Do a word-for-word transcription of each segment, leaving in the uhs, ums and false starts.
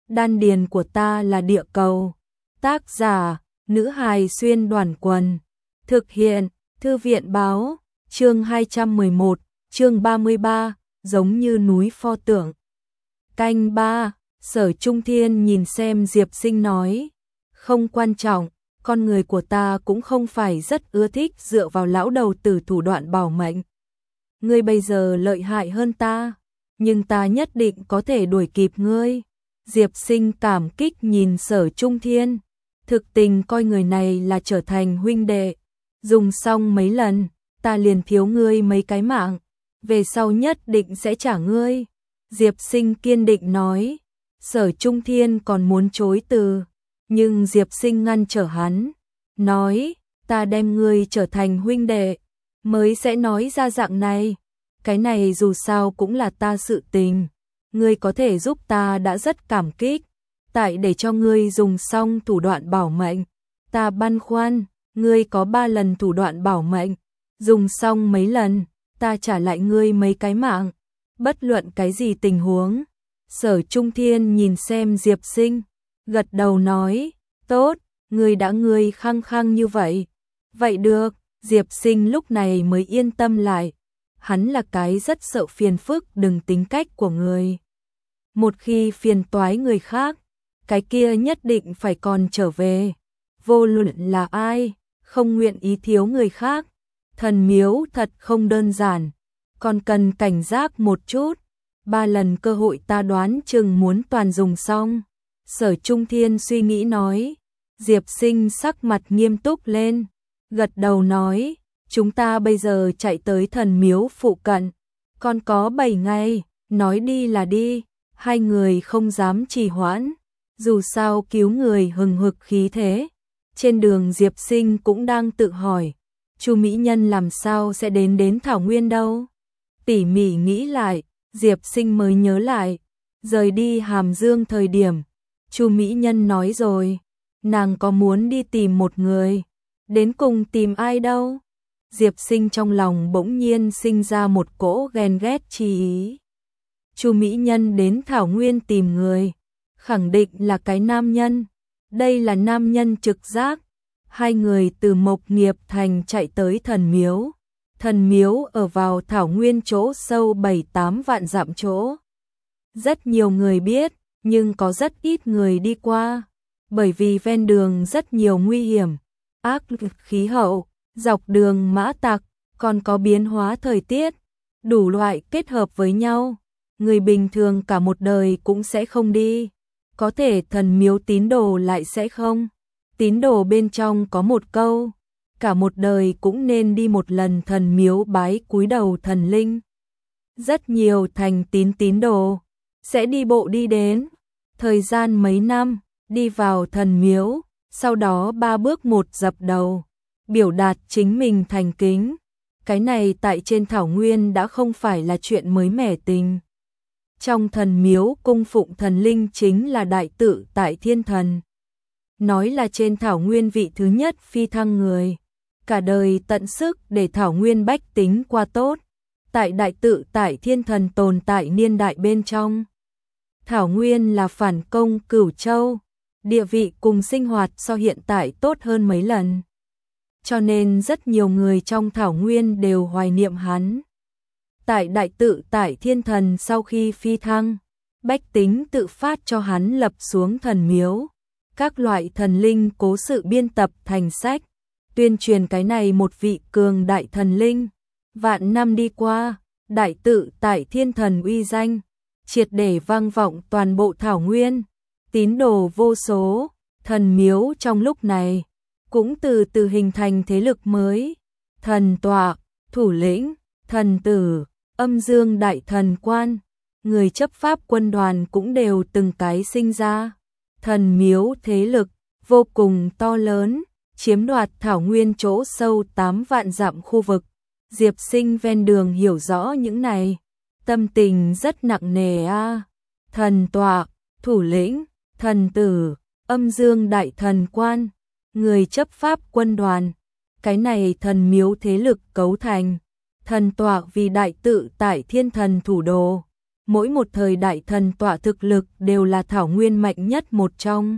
đan điền của ta là địa cầu. Tác giả, nữ hài xuyên đoàn quần. Thực hiện, thư viện báo, chương hai trăm mười một, chương ba mươi ba, giống như núi pho tượng. Canh ba, Sở Trung Thiên nhìn xem Diệp Sinh nói, không quan trọng, con người của ta cũng không phải rất ưa thích dựa vào lão đầu tử thủ đoạn bảo mệnh. Ngươi bây giờ lợi hại hơn ta, nhưng ta nhất định có thể đuổi kịp ngươi. Diệp Sinh cảm kích nhìn Sở Trung Thiên, thực tình coi người này là trở thành huynh đệ. Dùng xong mấy lần, ta liền thiếu ngươi mấy cái mạng, về sau nhất định sẽ trả ngươi. Diệp Sinh kiên định nói. Sở Trung Thiên còn muốn chối từ, nhưng Diệp Sinh ngăn trở hắn, nói, ta đem ngươi trở thành huynh đệ, mới sẽ nói ra dạng này. Cái này dù sao cũng là ta sự tình, ngươi có thể giúp ta đã rất cảm kích. Tại để cho ngươi dùng xong thủ đoạn bảo mệnh, ta băn khoăn, ngươi có ba lần thủ đoạn bảo mệnh, dùng xong mấy lần, ta trả lại ngươi mấy cái mạng, bất luận cái gì tình huống. Sở Trung Thiên nhìn xem Diệp Sinh, gật đầu nói, tốt, ngươi đã ngươi khăng khăng như vậy. Vậy được, Diệp Sinh lúc này mới yên tâm lại, hắn là cái rất sợ phiền phức đừng tính cách của người. Một khi phiền toái người khác, cái kia nhất định phải còn trở về, vô luận là ai, không nguyện ý thiếu người khác. Thần miếu thật không đơn giản, còn cần cảnh giác một chút. Ba lần cơ hội ta đoán chừng muốn toàn dùng xong. Sở Trung Thiên suy nghĩ nói. Diệp Sinh sắc mặt nghiêm túc lên, gật đầu nói, chúng ta bây giờ chạy tới thần miếu phụ cận, còn có bảy ngày, nói đi là đi. Hai người không dám trì hoãn, dù sao cứu người hừng hực khí thế. Trên đường Diệp Sinh cũng đang tự hỏi, Chu mỹ nhân làm sao sẽ đến đến Thảo Nguyên đâu. Tỉ mỉ nghĩ lại, Diệp Sinh mới nhớ lại, rời đi Hàm Dương thời điểm, Chu mỹ nhân nói rồi, nàng có muốn đi tìm một người, đến cùng tìm ai đâu. Diệp Sinh trong lòng bỗng nhiên sinh ra một cỗ ghen ghét chi ý. Chu mỹ nhân đến Thảo Nguyên tìm người, khẳng định là cái nam nhân, đây là nam nhân trực giác. Hai người từ Mộc Nghiệp Thành chạy tới thần miếu. Thần miếu ở vào Thảo Nguyên chỗ sâu bảy tám vạn dặm chỗ. Rất nhiều người biết, nhưng có rất ít người đi qua, bởi vì ven đường rất nhiều nguy hiểm, ác khí hậu, dọc đường mã tặc, còn có biến hóa thời tiết, đủ loại kết hợp với nhau. Người bình thường cả một đời cũng sẽ không đi, có thể thần miếu tín đồ lại sẽ không. Tín đồ bên trong có một câu, cả một đời cũng nên đi một lần thần miếu bái cúi đầu thần linh. Rất nhiều thành tín tín đồ sẽ đi bộ đi đến, thời gian mấy năm, đi vào thần miếu, sau đó ba bước một dập đầu, biểu đạt chính mình thành kính. Cái này tại trên Thảo Nguyên đã không phải là chuyện mới mẻ tình. Trong thần miếu cung phụng thần linh chính là Đại Tự Tại Thiên Thần. Nói là trên Thảo Nguyên vị thứ nhất phi thăng người, cả đời tận sức để Thảo Nguyên bách tính qua tốt. Tại Đại Tự Tại Thiên Thần tồn tại niên đại bên trong, Thảo Nguyên là phản công Cửu Châu, địa vị cùng sinh hoạt so hiện tại tốt hơn mấy lần. Cho nên rất nhiều người trong Thảo Nguyên đều hoài niệm hắn. Tại Đại Tự Tại Thiên Thần sau khi phi thăng, bách tính tự phát cho hắn lập xuống thần miếu. Các loại thần linh cố sự biên tập thành sách, tuyên truyền cái này một vị cường đại thần linh. Vạn năm đi qua, Đại Tự Tại Thiên Thần uy danh triệt để vang vọng toàn bộ Thảo Nguyên, tín đồ vô số. Thần miếu trong lúc này cũng từ từ hình thành thế lực mới, thần tọa, thủ lĩnh, thần tử, âm dương đại thần quan, người chấp pháp quân đoàn cũng đều từng cái sinh ra. Thần miếu thế lực vô cùng to lớn, chiếm đoạt Thảo Nguyên chỗ sâu tám vạn dặm khu vực. Diệp Sinh ven đường hiểu rõ những này, tâm tình rất nặng nề a. À. Thần tọa, thủ lĩnh, thần tử, âm dương đại thần quan, người chấp pháp quân đoàn, cái này thần miếu thế lực cấu thành. Thần tọa vì Đại Tự Tại Thiên Thần thủ đồ, mỗi một thời đại thần tọa thực lực đều là thảo nguyên mạnh nhất một trong.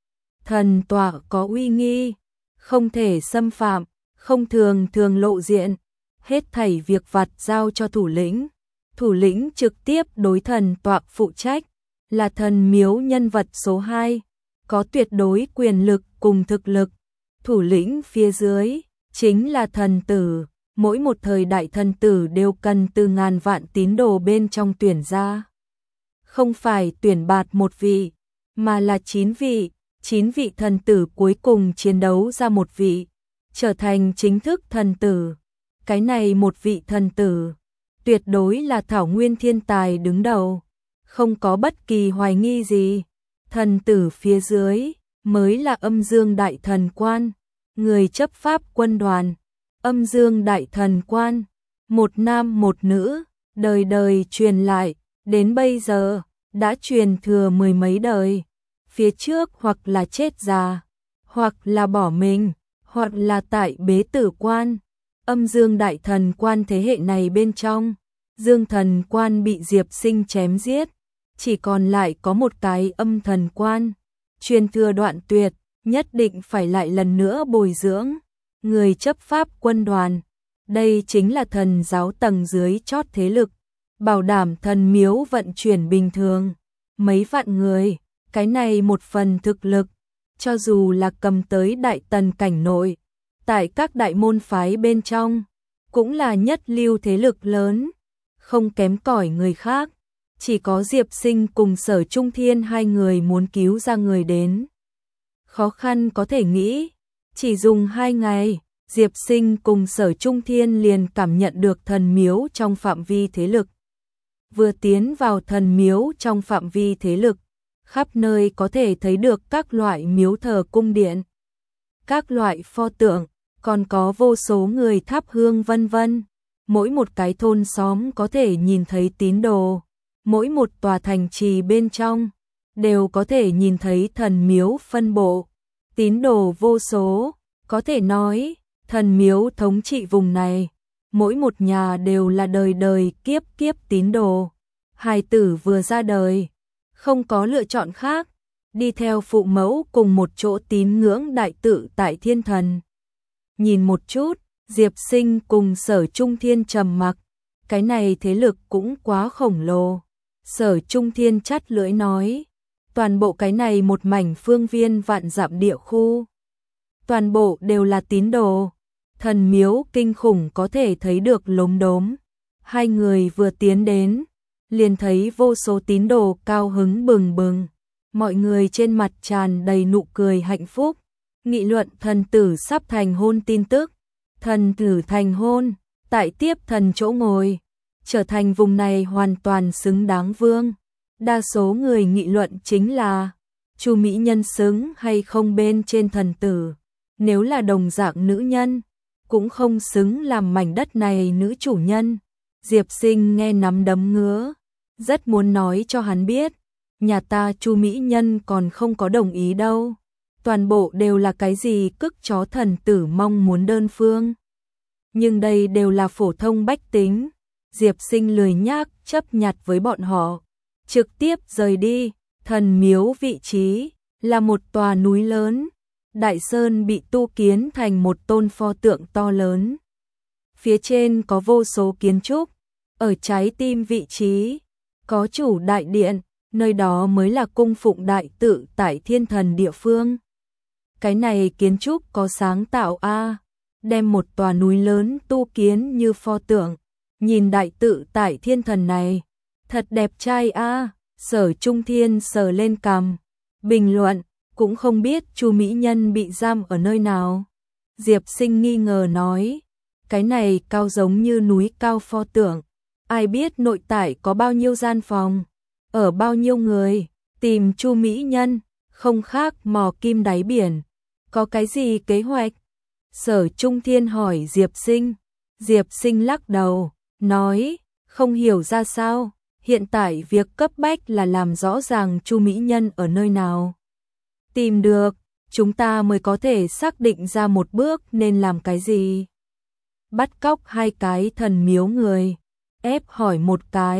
Thần tọa có uy nghi, không thể xâm phạm, không thường thường lộ diện, hết thảy việc vặt giao cho thủ lĩnh. Thủ lĩnh trực tiếp đối thần tọa phụ trách, là thần miếu nhân vật số hai, có tuyệt đối quyền lực cùng thực lực. Thủ lĩnh phía dưới chính là thần tử, mỗi một thời đại thần tử đều cần từ ngàn vạn tín đồ bên trong tuyển ra. Không phải tuyển bạt một vị, mà là chín vị, chín vị thần tử cuối cùng chiến đấu ra một vị, trở thành chính thức thần tử. Cái này một vị thần tử, tuyệt đối là thảo nguyên thiên tài đứng đầu, không có bất kỳ hoài nghi gì. Thần tử phía dưới mới là âm dương đại thần quan, người chấp pháp quân đoàn. Âm dương đại thần quan, một nam một nữ, đời đời truyền lại, đến bây giờ, đã truyền thừa mười mấy đời. Phía trước hoặc là chết già, hoặc là bỏ mình, hoặc là tại bế tử quan. Âm dương đại thần quan thế hệ này bên trong, dương thần quan bị Diệp Sinh chém giết, chỉ còn lại có một cái âm thần quan. Truyền thừa đoạn tuyệt, nhất định phải lại lần nữa bồi dưỡng. Người chấp pháp quân đoàn, đây chính là thần giáo tầng dưới chót thế lực, bảo đảm thần miếu vận chuyển bình thường. Mấy vạn người, cái này một phần thực lực, cho dù là cầm tới đại tần cảnh nội, tại các đại môn phái bên trong, cũng là nhất lưu thế lực lớn, không kém cỏi người khác. Chỉ có Diệp Sinh cùng Sở Trung Thiên hai người muốn cứu ra người đến. Khó khăn có thể nghĩ. Chỉ dùng hai ngày, Diệp Sinh cùng Sở Trung Thiên liền cảm nhận được thần miếu trong phạm vi thế lực. Vừa tiến vào thần miếu trong phạm vi thế lực, khắp nơi có thể thấy được các loại miếu thờ cung điện, các loại pho tượng, còn có vô số người thắp hương vân vân. Mỗi một cái thôn xóm có thể nhìn thấy tín đồ, mỗi một tòa thành trì bên trong đều có thể nhìn thấy thần miếu phân bộ. Tín đồ vô số, có thể nói, thần miếu thống trị vùng này, mỗi một nhà đều là đời đời kiếp kiếp tín đồ. Hài tử vừa ra đời, không có lựa chọn khác, đi theo phụ mẫu cùng một chỗ tín ngưỡng đại tự tại thiên thần. Nhìn một chút, Diệp Sinh cùng Sở Trung Thiên trầm mặc, cái này thế lực cũng quá khổng lồ. Sở Trung Thiên chắt lưỡi nói, toàn bộ cái này một mảnh phương viên vạn dặm địa khu, toàn bộ đều là tín đồ, thần miếu kinh khủng có thể thấy được lốm đốm. Hai người vừa tiến đến, liền thấy vô số tín đồ cao hứng bừng bừng, mọi người trên mặt tràn đầy nụ cười hạnh phúc, nghị luận thần tử sắp thành hôn tin tức. Thần tử thành hôn, tại tiếp thần chỗ ngồi, trở thành vùng này hoàn toàn xứng đáng vương. Đa số người nghị luận chính là Chu mỹ nhân xứng hay không bên trên thần tử, nếu là đồng dạng nữ nhân, cũng không xứng làm mảnh đất này nữ chủ nhân. Diệp Sinh nghe nắm đấm ngứa, rất muốn nói cho hắn biết, nhà ta Chu mỹ nhân còn không có đồng ý đâu. Toàn bộ đều là cái gì cức chó thần tử mong muốn đơn phương. Nhưng đây đều là phổ thông bách tính. Diệp Sinh lười nhác chấp nhặt với bọn họ, trực tiếp rời đi. Thần miếu vị trí là một tòa núi lớn, đại sơn bị tu kiến thành một tôn pho tượng to lớn. Phía trên có vô số kiến trúc, ở trái tim vị trí có chủ đại điện, nơi đó mới là cung phụng đại tự tại thiên thần địa phương. Cái này kiến trúc có sáng tạo a, đem một tòa núi lớn tu kiến như pho tượng, nhìn đại tự tại thiên thần này, thật đẹp trai a. Sở Trung Thiên sờ lên cằm, bình luận, cũng không biết Chu mỹ nhân bị giam ở nơi nào. Diệp Sinh nghi ngờ nói, cái này cao giống như núi cao pho tượng, ai biết nội tại có bao nhiêu gian phòng, ở bao nhiêu người, tìm Chu mỹ nhân, không khác mò kim đáy biển, có cái gì kế hoạch? Sở Trung Thiên hỏi Diệp Sinh. Diệp Sinh lắc đầu, nói, không hiểu ra sao, hiện tại việc cấp bách là làm rõ ràng Chu mỹ nhân ở nơi nào. Tìm được, chúng ta mới có thể xác định ra một bước nên làm cái gì. Bắt cóc hai cái thần miếu người, ép hỏi một cái,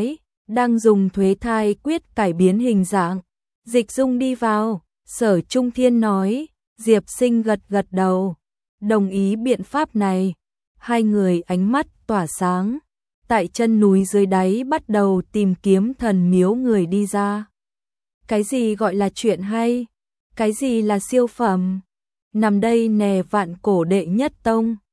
đang dùng thuế thai quyết cải biến hình dạng. Dịch Dung đi vào, Sở Trung Thiên nói, Diệp Sinh gật gật đầu, đồng ý biện pháp này. Hai người ánh mắt tỏa sáng, tại chân núi dưới đáy bắt đầu tìm kiếm thần miếu người đi ra. Cái gì gọi là chuyện hay? Cái gì là siêu phẩm? Nằm đây nè, Vạn Cổ đệ nhất tông.